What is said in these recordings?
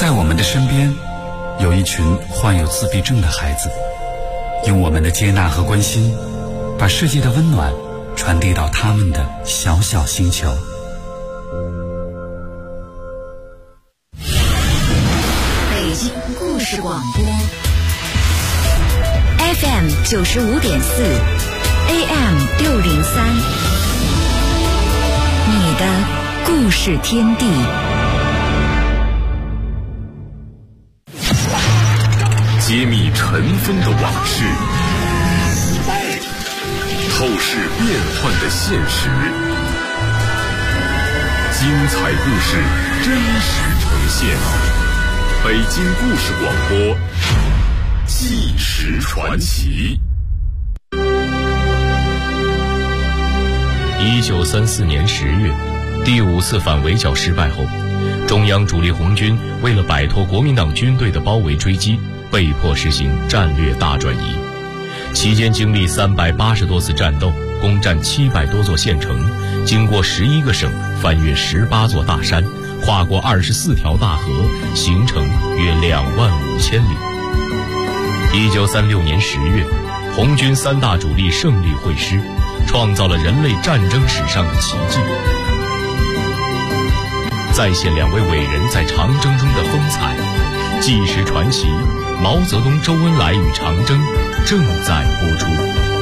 在我们的身边，有一群患有自闭症的孩子，用我们的接纳和关心，把世界的温暖传递到他们的小小星球。 北京故事广播 FM 95.4 AM 603，你的故事天地。 揭秘尘封的往事，透视变幻的现实，精彩故事真实呈现。北京故事广播，纪实传奇。 1934年10月，第5次反围剿失败后，中央主力红军为了摆脱国民党军队的包围追击，被迫实行战略大转移。期间经历380多次战斗，攻占700多座县城，经过11个省，翻越18座大山，跨过24条大河，行程约25000里。1936年10月，红军3大主力胜利会师，创造了人类战争史上的奇迹。再现2位伟人在长征中的风采，纪实传奇毛泽东、周恩来与长征正在播出。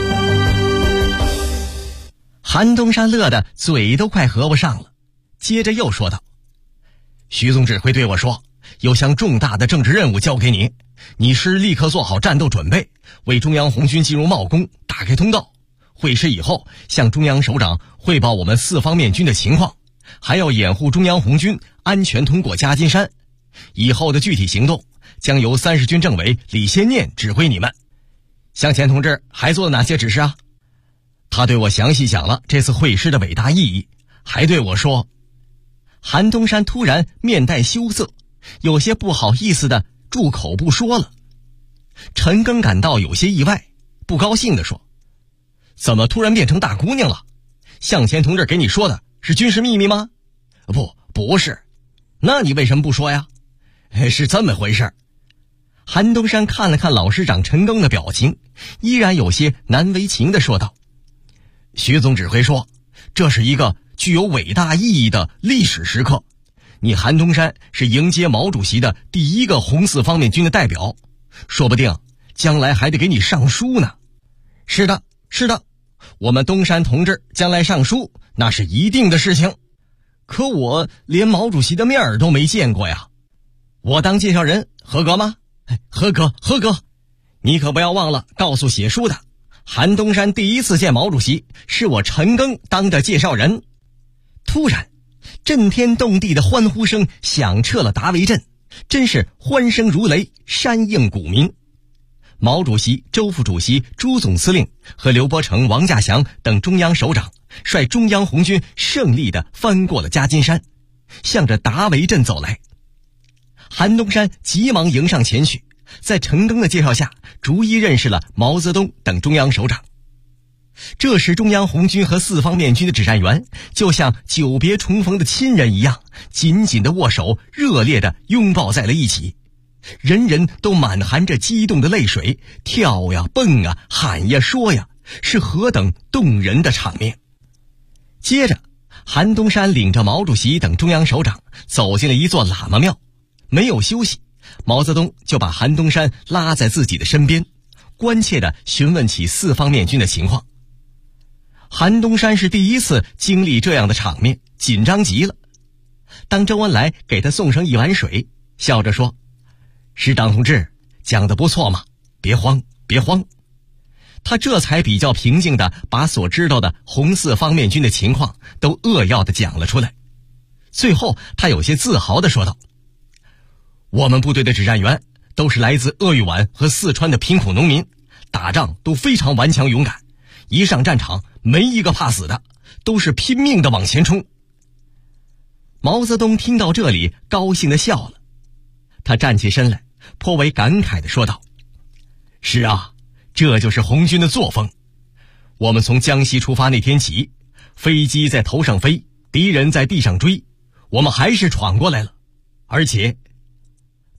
韩东山乐得嘴都快合不上了，接着又说道：徐总指挥对我说，有项重大的政治任务交给你，你是立刻做好战斗准备，为中央红军进入茂功打开通道。会师以后，向中央首长汇报我们4方面军的情况，还要掩护中央红军安全通过夹金山。以后的具体行动将由30军政委李先念指挥你们。向前同志还做了哪些指示啊？他对我详细讲了这次会师的伟大意义，还对我说。韩东山突然面带羞涩，有些不好意思的住口不说了。陈赓感到有些意外，不高兴地说：怎么突然变成大姑娘了？向前同志给你说的是军事秘密吗？不是。那你为什么不说呀？是这么回事。韩东山看了看老师长陈赓的表情，依然有些难为情地说道：徐总指挥说，这是一个具有伟大意义的历史时刻，你韩东山是迎接毛主席的第一个红4方面军的代表，说不定将来还得给你上书呢。是的，我们东山同志将来上书那是一定的事情，可我连毛主席的面儿都没见过呀。我当介绍人合格吗？合格。你可不要忘了告诉写书的，韩东山第一次见毛主席是我陈赓当的介绍人。突然震天动地的欢呼声响彻了达维镇，真是欢声如雷，山应鼓鸣。毛主席、周副主席、朱总司令和刘伯承、王稼祥等中央首长率中央红军胜利地翻过了夹金山，向着达维镇走来。韩东山急忙迎上前去，在陈赓的介绍下，逐一认识了毛泽东等中央首长。这时中央红军和4方面军的指战员就像久别重逢的亲人一样，紧紧地握手，热烈地拥抱在了一起，人人都满含着激动的泪水，跳呀蹦啊喊呀说呀，是何等动人的场面。接着韩东山领着毛主席等中央首长走进了一座喇嘛庙，没有休息，毛泽东就把韩东山拉在自己的身边，关切地询问起4方面军的情况。韩东山是第一次经历这样的场面，紧张极了。当周恩来给他送上一碗水，笑着说：师长同志讲得不错嘛，别慌。他这才比较平静地把所知道的红4方面军的情况都扼要地讲了出来。最后他有些自豪地说道：我们部队的指战员都是来自鄂豫皖和四川的贫苦农民，打仗都非常顽强勇敢，一上战场没一个怕死的，都是拼命地往前冲。毛泽东听到这里高兴地笑了，他站起身来，颇为感慨地说道：是啊，这就是红军的作风。我们从江西出发那天起，飞机在头上飞，敌人在地上追，我们还是闯过来了。而且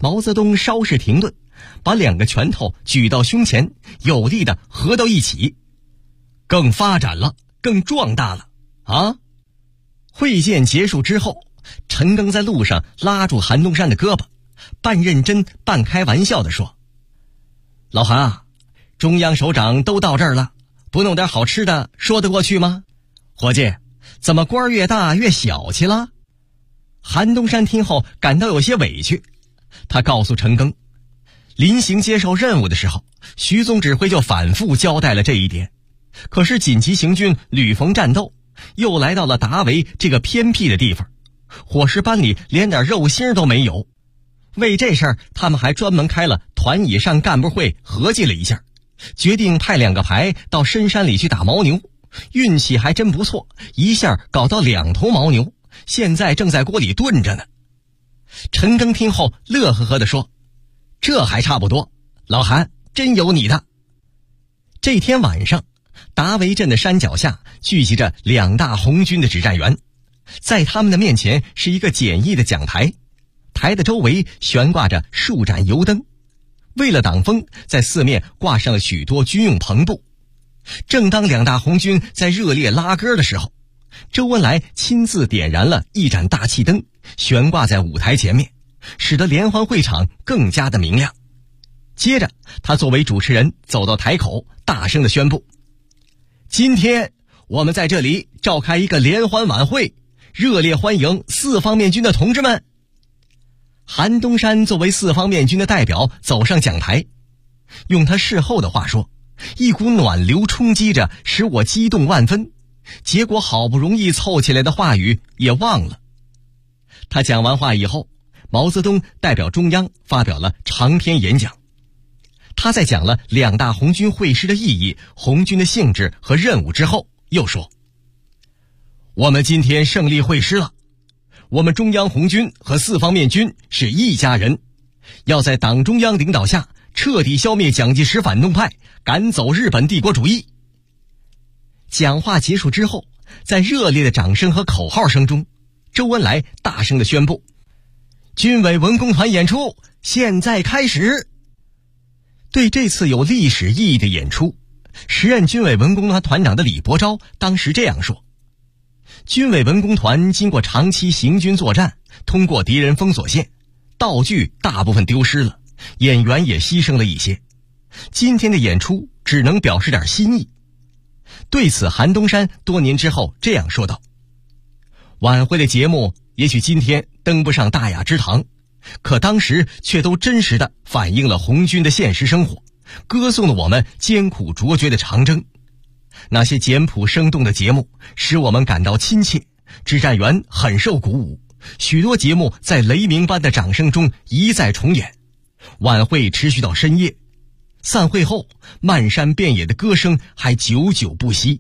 毛泽东稍事停顿，把2个拳头举到胸前，有力地合到一起。更发展了，更壮大了啊！会见结束之后，陈赓在路上拉住韩东山的胳膊，半认真半开玩笑地说：老韩啊，中央首长都到这儿了，不弄点好吃的说得过去吗？伙计，怎么官越大越小气了？韩东山听后感到有些委屈，他告诉陈赓，临行接受任务的时候，徐总指挥就反复交代了这一点。可是紧急行军屡逢战斗，又来到了达维这个偏僻的地方，伙食班里连点肉馅都没有。为这事儿，他们还专门开了团以上干部会，合计了一下，决定派2个排到深山里去打牦牛。运气还真不错，一下搞到2头牦牛，现在正在锅里炖着呢。陈赓听后乐呵呵地说：这还差不多，老韩真有你的。这天晚上，达维镇的山脚下聚集着2大红军的指战员，在他们的面前是一个简易的讲台，台的周围悬挂着数盏油灯，为了挡风，在四面挂上了许多军用篷布。正当2大红军在热烈拉歌的时候，周恩来亲自点燃了一盏大气灯，悬挂在舞台前面，使得联欢会场更加的明亮。接着他作为主持人走到台口，大声地宣布：今天我们在这里召开一个联欢晚会，热烈欢迎4方面军的同志们。韩东山作为4方面军的代表走上讲台，用他事后的话说，一股暖流冲击着，使我激动万分，结果好不容易凑起来的话语也忘了。他讲完话以后，毛泽东代表中央发表了长篇演讲。他在讲了2大红军会师的意义、红军的性质和任务之后，又说：我们今天胜利会师了，我们中央红军和4方面军是一家人，要在党中央领导下彻底消灭蒋介石反动派，赶走日本帝国主义。讲话结束之后，在热烈的掌声和口号声中，周恩来大声地宣布：军委文工团演出现在开始。对这次有历史意义的演出，时任军委文工团团长的李伯钊当时这样说：军委文工团经过长期行军作战，通过敌人封锁线，道具大部分丢失了，演员也牺牲了一些，今天的演出只能表示点心意。对此，韩东山多年之后这样说道：晚会的节目也许今天登不上大雅之堂，可当时却都真实地反映了红军的现实生活，歌颂了我们艰苦卓绝的长征。那些简朴生动的节目使我们感到亲切，指战员很受鼓舞，许多节目在雷鸣般的掌声中一再重演。晚会持续到深夜，散会后漫山遍野的歌声还久久不息。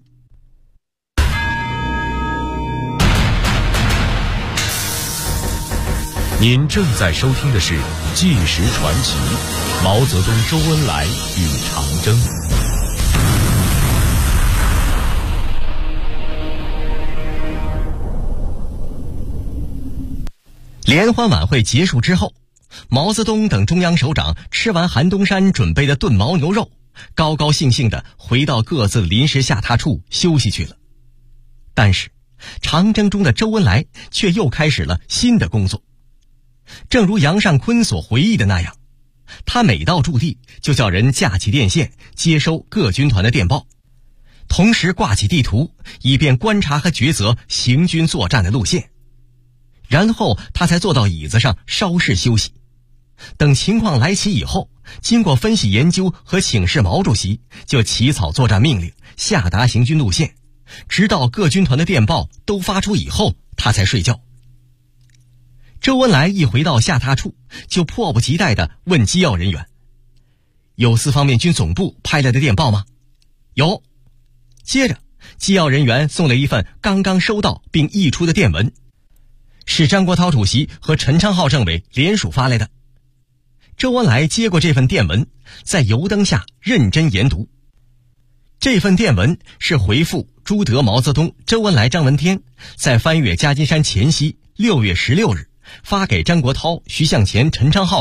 您正在收听的是《纪实传奇》，毛泽东、周恩来与长征。 联欢晚会结束之后，毛泽东等中央首长吃完韩东山准备的炖牦牛肉，高高兴兴地回到各自的临时下榻处休息去了。但是长征中的周恩来却又开始了新的工作。正如杨尚昆所回忆的那样，他每到驻地就叫人架起电线，接收各军团的电报，同时挂起地图，以便观察和抉择行军作战的路线。然后他才坐到椅子上稍事休息，等情况来齐以后，经过分析研究和请示毛主席，就起草作战命令，下达行军路线，直到各军团的电报都发出以后，他才睡觉。周恩来一回到下榻处，就迫不及待地问机要人员：有4方面军总部派来的电报吗？有。接着机要人员送了一份刚刚收到并译出的电文，是张国焘主席和陈昌浩政委联署发来的。周恩来接过这份电文，在油灯下认真研读。这份电文是回复朱德、毛泽东、周恩来、张闻天在翻越夹金山前夕6月16日发给张国焘、徐向前、陈昌浩的，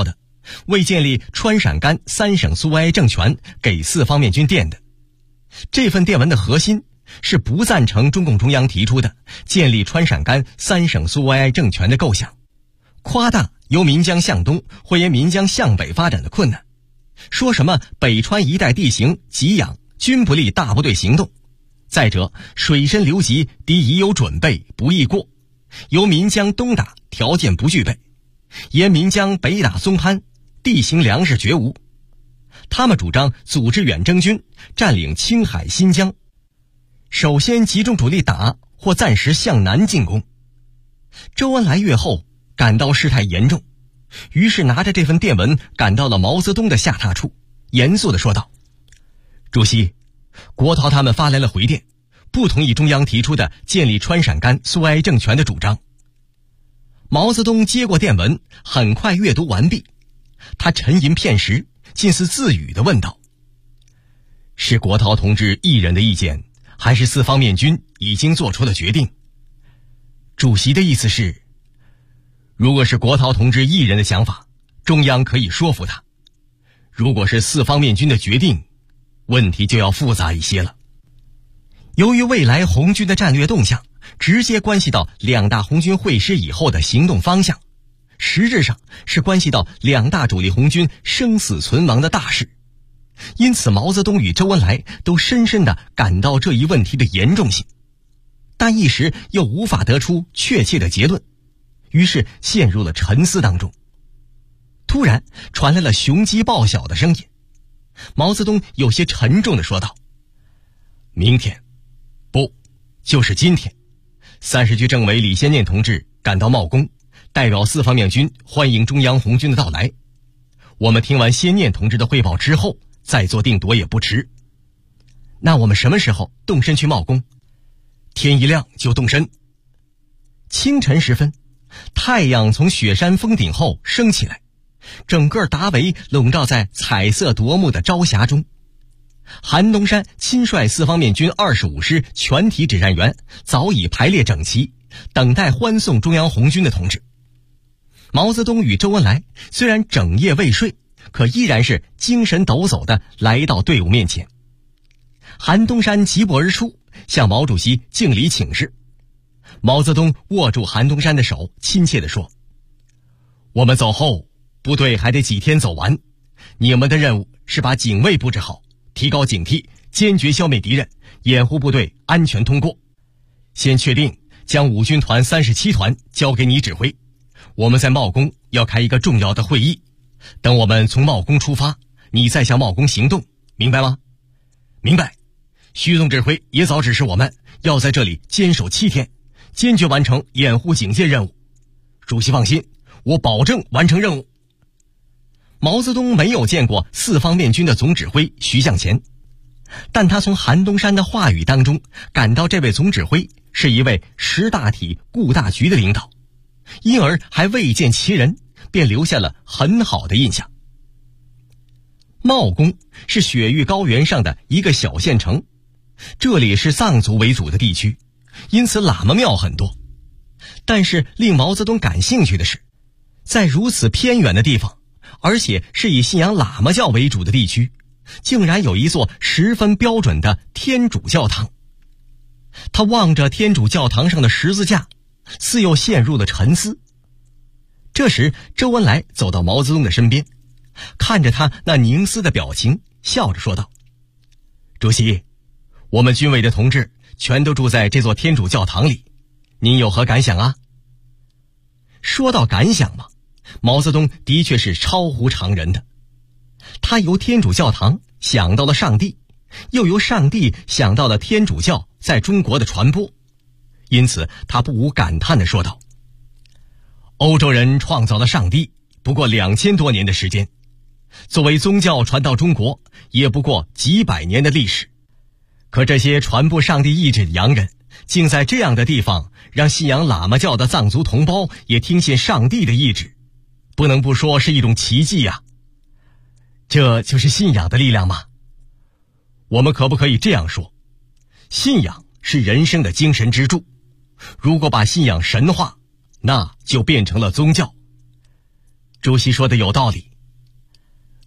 为建立川陕甘3省苏维埃政权给四方面军电的。这份电文的核心是不赞成中共中央提出的建立川陕甘3省苏维埃政权的构想，夸大由岷江向东或沿岷江向北发展的困难，说什么北川一带地形给养，均不利大部队行动。再者，水深流急，敌已有准备，不易过。由岷江东打，条件不具备；沿岷江北打松潘，地形粮食绝无。他们主张组织远征军，占领青海、新疆，首先集中主力打或暂时向南进攻。周恩来阅后感到事态严重，于是拿着这份电文赶到了毛泽东的下榻处，严肃地说道：主席，国焘他们发来了回电，不同意中央提出的建立川陕甘苏维埃政权的主张。毛泽东接过电文，很快阅读完毕，他沉吟片时，近似自语地问道：是国焘同志一人的意见，还是四方面军已经做出了决定？主席的意思是，如果是国焘同志一人的想法，中央可以说服他；如果是四方面军的决定，问题就要复杂一些了。由于未来红军的战略动向直接关系到两大红军会师以后的行动方向，实质上是关系到两大主力红军生死存亡的大事，因此毛泽东与周恩来都深深地感到这一问题的严重性，但一时又无法得出确切的结论，于是陷入了沉思当中。突然传来了雄鸡报晓的声音，毛泽东有些沉重地说道：明天，不，就是今天，30区政委李先念同志赶到茂功，代表四方面军欢迎中央红军的到来。我们听完先念同志的汇报之后，再做定夺也不迟。那我们什么时候动身去茂功？天一亮就动身。清晨时分，太阳从雪山峰顶后升起来，整个达维笼罩在彩色夺目的朝霞中。韩东山亲率四方面军25师全体指战员早已排列整齐，等待欢送中央红军的同志。毛泽东与周恩来虽然整夜未睡，可依然是精神抖擞地来到队伍面前。韩东山疾步而出，向毛主席敬礼请示。毛泽东握住韩东山的手，亲切地说：我们走后，部队还得几天走完，你们的任务是把警卫布置好，提高警惕，坚决消灭敌人，掩护部队安全通过。先确定将5军团37团交给你指挥，我们在茂功要开一个重要的会议，等我们从茂功出发，你再向茂功行动，明白吗？明白。徐总指挥也早指示我们要在这里坚守7天，坚决完成掩护警戒任务。主席放心，我保证完成任务。毛泽东没有见过四方面军的总指挥徐向前，但他从韩东山的话语当中感到这位总指挥是一位识大体顾大局的领导，因而还未见其人，便留下了很好的印象。茂功是雪域高原上的一个小县城，这里是藏族为主的地区，因此喇嘛庙很多。但是令毛泽东感兴趣的是，在如此偏远的地方，而且是以信仰喇嘛教为主的地区，竟然有一座十分标准的天主教堂。他望着天主教堂上的十字架，似又陷入了沉思。这时周恩来走到毛泽东的身边，看着他那凝思的表情，笑着说道：主席，我们军委的同志全都住在这座天主教堂里，您有何感想啊？说到感想嘛，毛泽东的确是超乎常人的。他由天主教堂想到了上帝，又由上帝想到了天主教在中国的传播，因此他不无感叹地说道：欧洲人创造了上帝不过2000多年的时间，作为宗教传到中国也不过几百年的历史，可这些传播上帝意志的洋人竟在这样的地方让信仰喇嘛教的藏族同胞也听信上帝的意志，不能不说是一种奇迹呀。这就是信仰的力量吗？我们可不可以这样说，信仰是人生的精神支柱，如果把信仰神化，那就变成了宗教。主席说的有道理，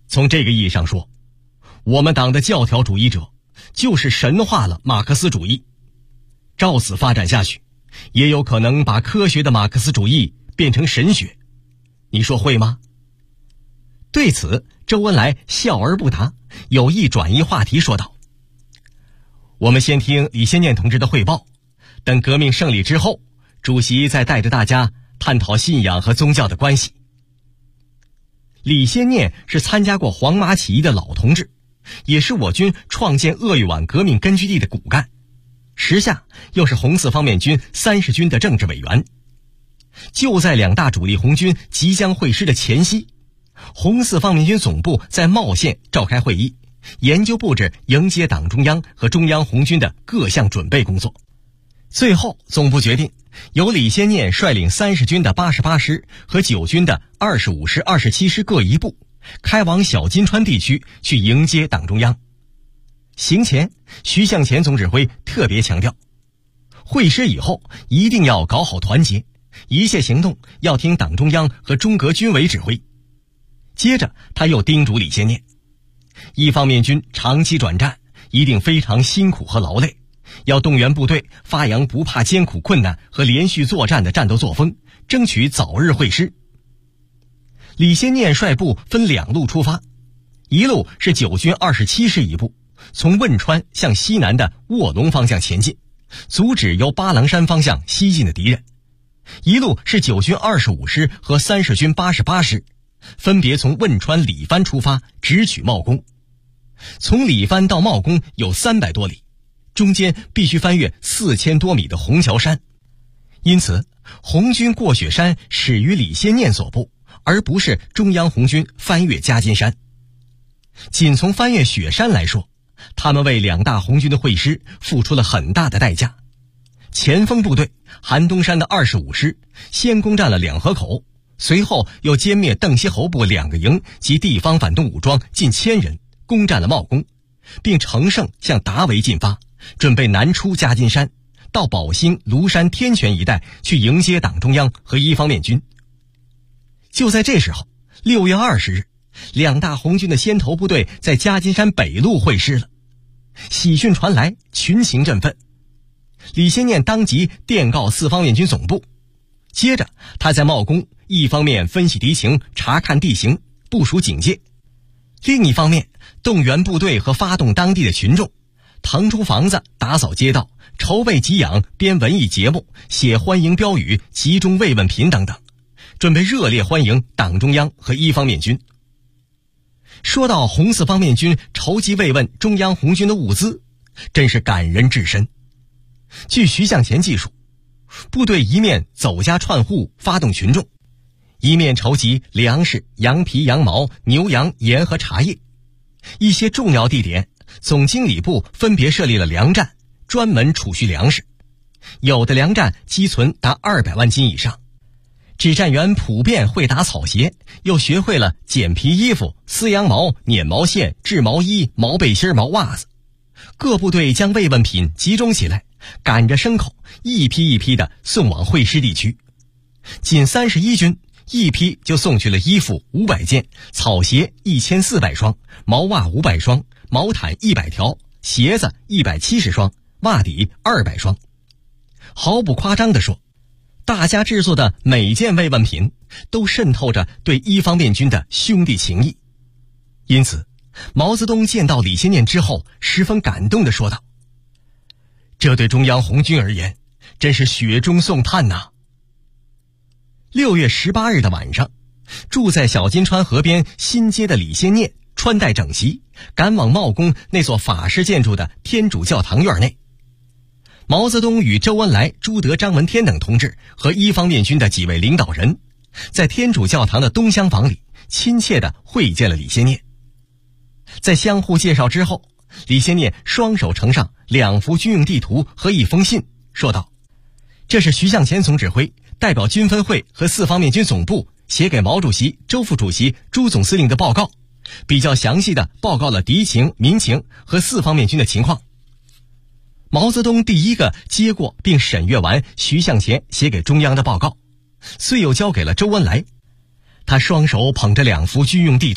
从这个意义上说，我们党的教条主义者就是神化了马克思主义。照此发展下去，也有可能把科学的马克思主义变成神学。你说会吗？对此，周恩来笑而不答，有意转移话题说道：我们先听李先念同志的汇报，等革命胜利之后，主席再带着大家探讨信仰和宗教的关系。李先念是参加过黄麻起义的老同志，也是我军创建鄂豫皖革命根据地的骨干，时下又是红四方面军30军的政治委员。就在两大主力红军即将会师的前夕，红四方面军总部在茂县召开会议，研究布置迎接党中央和中央红军的各项准备工作。最后总部决定由李先念率领30军的88师和9军的25师、27师各一部，开往小金川地区去迎接党中央。行前，徐向前总指挥特别强调，会师以后一定要搞好团结，一切行动要听党中央和中革军委指挥。接着他又叮嘱李先念，一方面军长期转战一定非常辛苦和劳累，要动员部队发扬不怕艰苦困难和连续作战的战斗作风，争取早日会师。李先念率部分2路出发，一路是9军27师一部，从汶川向西南的卧龙方向前进，阻止由巴郎山方向西进的敌人；一路是9军25师和30军88师，分别从汶川里番出发，直取茂功。从里番到茂功有300多里，中间必须翻越4000多米的虹桥山，因此红军过雪山始于李先念所部，而不是中央红军翻越夹金山。仅从翻越雪山来说，他们为两大红军的会师付出了很大的代价。前锋部队韩东山的25师先攻占了两河口，随后又歼灭邓锡侯部2个营及地方反动武装近1000人，攻占了茂功，并乘胜向达维进发，准备南出夹金山，到宝兴、庐山、天泉一带去迎接党中央和一方面军。就在这时候，6月20日，两大红军的先头部队在夹金山北路会师了。喜讯传来，群情振奋。李先念当即电告4方面军总部，接着他在茂功一方面分析敌情，查看地形，部署警戒，另一方面动员部队和发动当地的群众，腾出房子，打扫街道，筹备给养，编文艺节目，写欢迎标语，集中慰问品等等，准备热烈欢迎党中央和一方面军。说到红四方面军筹集慰问中央红军的物资，真是感人至深。据徐向前记述，部队一面走家串户发动群众，一面筹集粮食、羊皮、羊毛、牛羊、盐和茶叶。一些重要地点，总经理部分别设立了粮站，专门储蓄粮食。有的粮站积存达200万斤以上。指战员普遍会打草鞋，又学会了剪皮衣服、撕羊毛、捻毛线、制毛衣、毛背心、毛袜子。各部队将慰问品集中起来，赶着牲口一批一批地送往会师地区。仅31军一批就送去了衣服500件，草鞋1400双，毛袜500双，毛毯100条，鞋子170双，袜底200双。毫不夸张地说，大家制作的每件慰问品都渗透着对一方面军的兄弟情谊。因此毛泽东见到李先念之后十分感动地说道，这对中央红军而言真是雪中送炭呐。6月18日的晚上，住在小金川河边新街的李先念穿戴整齐，赶往茂功那座法式建筑的天主教堂院内。毛泽东与周恩来、朱德、张闻天等同志和一方面军的几位领导人，在天主教堂的东厢房里亲切地会见了李先念。在相互介绍之后，李先念双手呈上2幅军用地图和1封信，说道，这是徐向前总指挥代表军分会和4方面军总部写给毛主席、周副主席、朱总司令的报告，比较详细地报告了敌情、民情和4方面军的情况。毛泽东第一个接过并审阅完徐向前写给中央的报告，遂又交给了周恩来。他双手捧着2幅军用地图，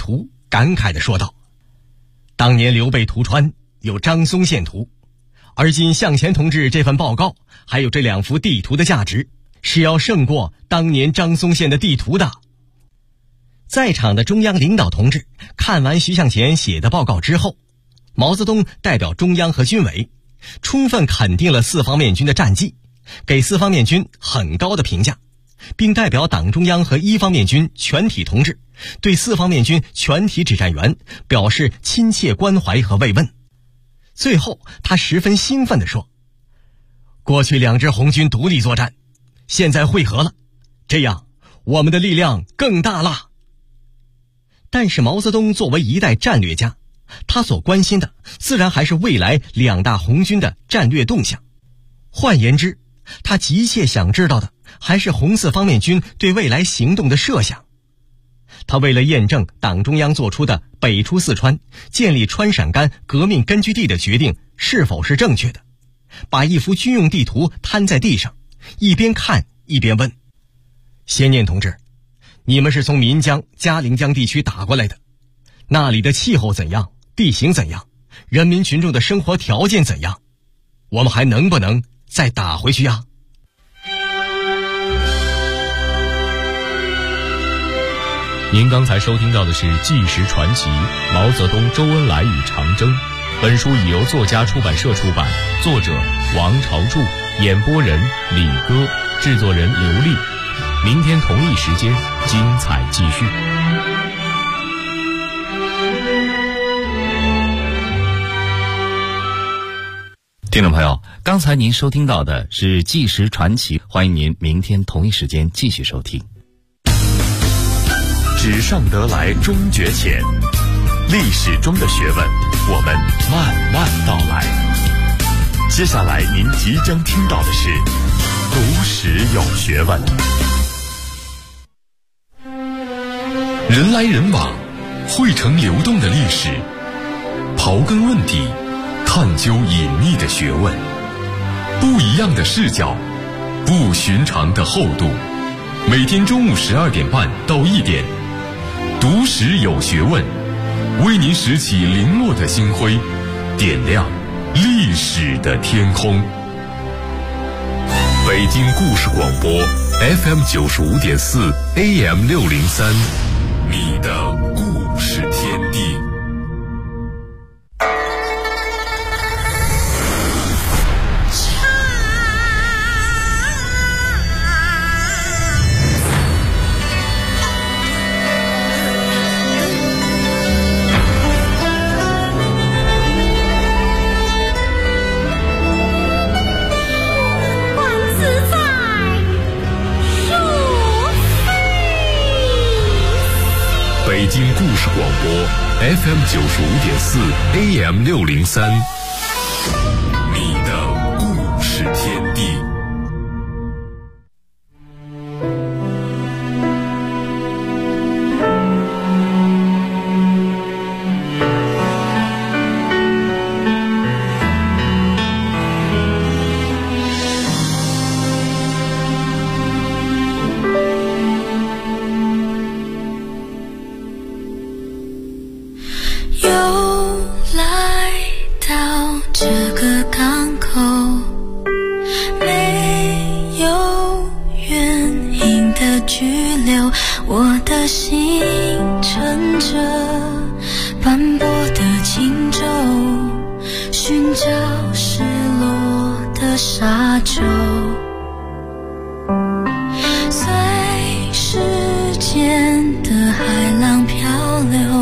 感慨地说道：“当年刘备屠川有张松献图，而今向前同志这份报告还有这2幅地图的价值，是要胜过当年张松献的地图的。”在场的中央领导同志看完徐向前写的报告之后，毛泽东代表中央和军委充分肯定了4方面军的战绩，给4方面军很高的评价，并代表党中央和1方面军全体同志对4方面军全体指战员表示亲切关怀和慰问。最后他十分兴奋地说：“过去2支红军独立作战，现在汇合了，这样我们的力量更大了。”但是毛泽东作为一代战略家，他所关心的自然还是未来2大红军的战略动向。换言之，他急切想知道的还是红4方面军对未来行动的设想。他为了验证党中央做出的北出四川、建立川陕甘革命根据地的决定是否是正确的，把一幅军用地图摊在地上，一边看一边问：“先念同志，你们是从岷江、嘉陵江地区打过来的，那里的气候怎样，地形怎样，人民群众的生活条件怎样？我们还能不能再打回去呀？” 您刚才收听到的是《纪实传奇：毛泽东、周恩来与长征》。本书已由作家出版社出版，作者王朝柱，演播人李歌，制作人刘丽。明天同一时间，精彩继续。 听众朋友，刚才您收听到的是《纪实传奇》，欢迎您明天同一时间继续收听。 纸上得来终觉浅，历史中的学问，我们慢慢道来。接下来您即将听到的是读史有学问。人来人往，汇成流动的历史，刨根问底，探究隐秘的学问，不一样的视角，不寻常的厚度。每天中午12点半到1点，读史有学问，为您拾起零落的星辉，点亮历史的天空。北京故事广播 FM 95.4 AM 603，你的故事天地。北京故事广播 FM 95.4 AM 603，你的故事天地。 我的心乘着斑驳的轻舟，寻找失落的沙洲，随时间的海浪漂流。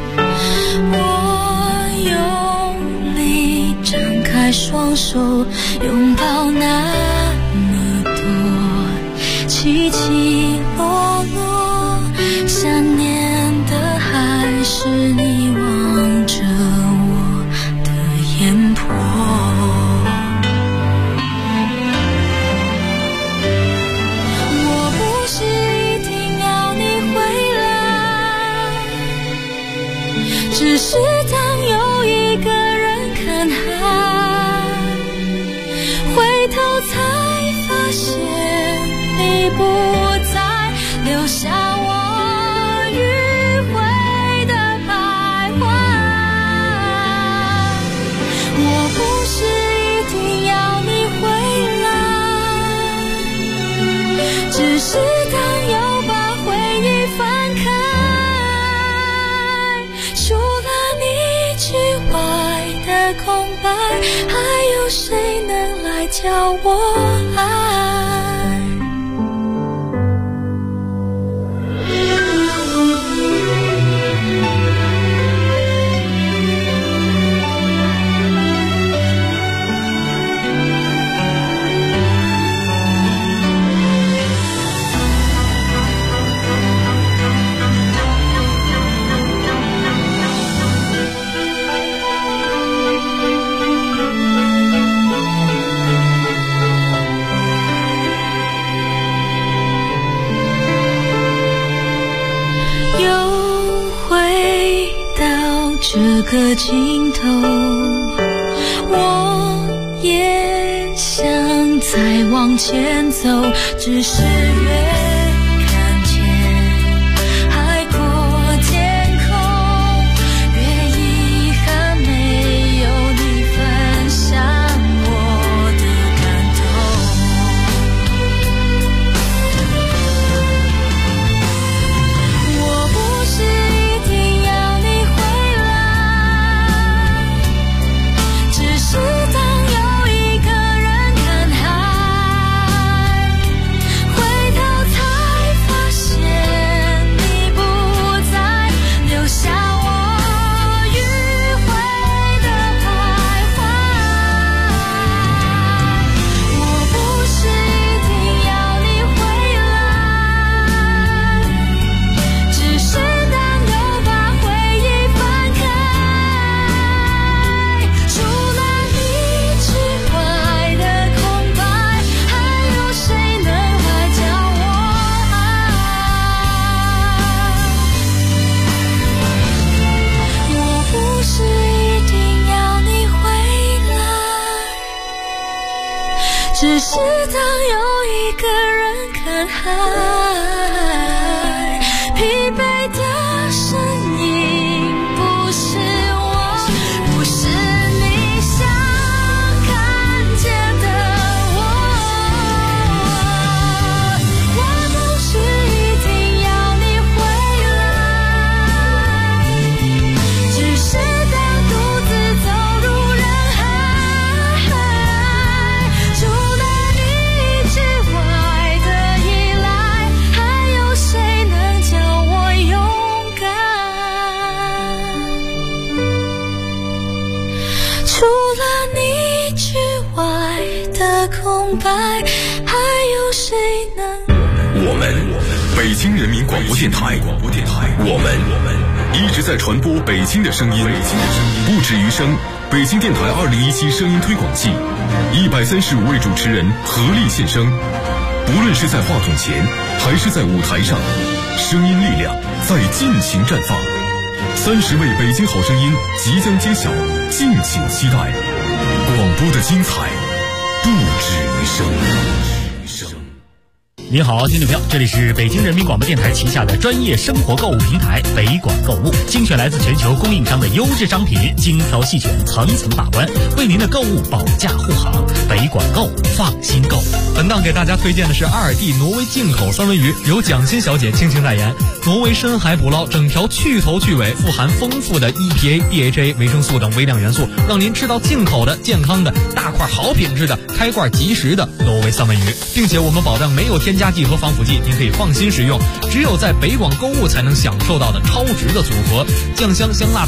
我用力张开双手，拥抱那么多起起落落，想念的还是你望着我的眼波。我不是一定要你回来，只是当有一个人看海，回头才发现你不再留下我迂回的徘白，还有谁能来教我爱？这个尽头，我也想再往前走，只是越看见海阔天空，越遗憾没有你分享我的感动。我不是一定要你回来，只是当有一个人看海，回头才发现你不在，留下我迂回的徘徊。我不是一定要你回来，只是当又把回忆翻开，除了你之外的空白，还有谁能来教我爱？我不是一定要你回来，只是当有一个人看海，疲惫的身影不是我，不是你想看见的我。我不是一定要你回来，只是当独自走入人海，除了你之外的依赖，还有谁能教我勇敢？除了你之外的空白，还有谁能？ 我们北京人民广播电台，我们一直在传播北京的声音，不止于声。北京电台2017声音推广季，135位主持人合力献声。不论是在话筒前，还是在舞台上，声音力量在尽情绽放。30位北京好声音即将揭晓，敬请期待。广播的精彩不止于声。 您好，听众朋友，这里是北京人民广播电台旗下的专业生活购物平台北广购物，精选来自全球供应商的优质商品，精挑细选，层层把关，为您的购物保驾护航。北广购，放心购。 本档给大家推荐的是阿尔蒂挪威进口三文鱼，由蒋欣小姐倾情代言。挪威深海捕捞，整条去头去尾，富含丰富的 EPA、DHA、维生素等微量元素，让您吃到进口的、健康的、大块好品质的、开罐即食的挪威三文鱼，并且我们保证没有添加剂和防腐剂，您可以放心使用。只有在北广购物才能享受到的超值的组合，酱香香辣